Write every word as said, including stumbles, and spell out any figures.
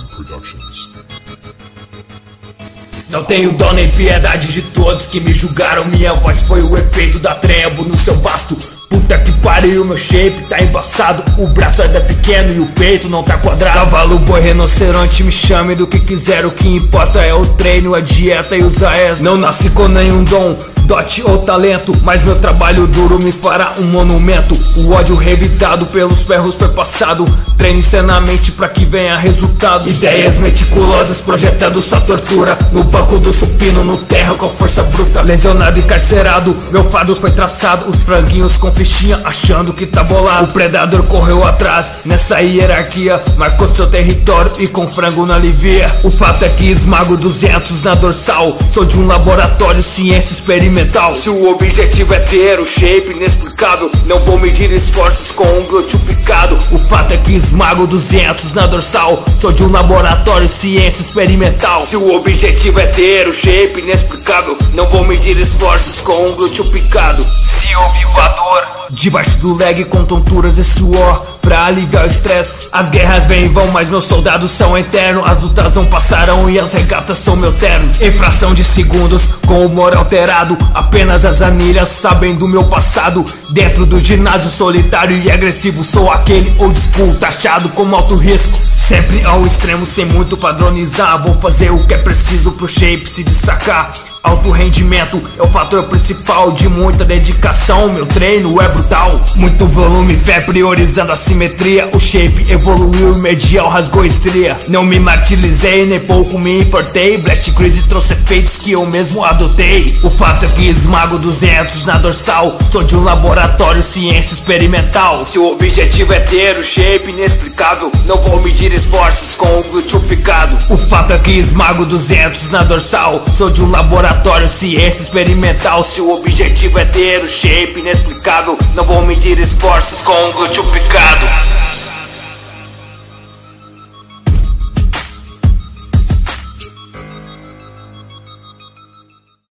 Productions. Não tenho dó nem piedade de todos que me julgaram. Minha voz foi o efeito da trembo no seu vasto. Puta que pariu, meu shape tá embaçado. O braço ainda é pequeno e o peito não tá quadrado. Cavalo, boi, rinoceronte, me chame do que quiser. O que importa é o treino, a dieta e os aés. Não nasci com nenhum dom, dote ou talento, mas meu trabalho duro me fará um monumento. O ódio revidado pelos ferros foi passado. Treino insanamente pra que venha resultado. Ideias meticulosas projetando sua tortura. No banco do supino, no terra com força bruta. Lesionado e carcerado, meu fado foi traçado. Os franguinhos com fichinha achando que tá bolado. O predador correu atrás nessa hierarquia, marcou seu território e com frango não alivia. O fato é que esmago duzentos na dorsal. Sou de um laboratório, ciência experimental. Se o objetivo é ter o shape inexplicável, não vou medir esforços com um glúteo picado. O fato é que esmago duzentos na dorsal. Sou de um laboratório, ciência experimental. Se o objetivo é ter o shape inexplicável, não vou medir esforços com um glúteo picado. Se eu vivo a dor debaixo do leg com tonturas e suor pra aliviar o estresse. As guerras vêm e vão, mas meus soldados são eternos. As lutas não passarão e as regatas são meu terno. Em fração de segundos, com o humor alterado, apenas as anilhas sabem do meu passado. Dentro do ginásio solitário e agressivo, sou aquele old school taxado como alto risco. Sempre ao extremo, sem muito padronizar. Vou fazer o que é preciso pro shape se destacar. Alto rendimento é o fator principal de muita dedicação. Meu treino é brutal, muito volume, fé priorizando a simetria. O shape evoluiu e medial rasgou estria. Não me martirizei, nem pouco me importei. Blast Crazy trouxe efeitos que eu mesmo adotei. O fato é que esmago duzentos na dorsal. Sou de um laboratório, ciência experimental. Se o objetivo é ter o shape inexplicável, não vou medir esforços com o glúteo picado. O fato é que esmago duzentos na dorsal. Sou de um laboratório, ciência experimental. Se o objetivo é ter o shape inexplicável, não vou medir esforços com um glúteo picado.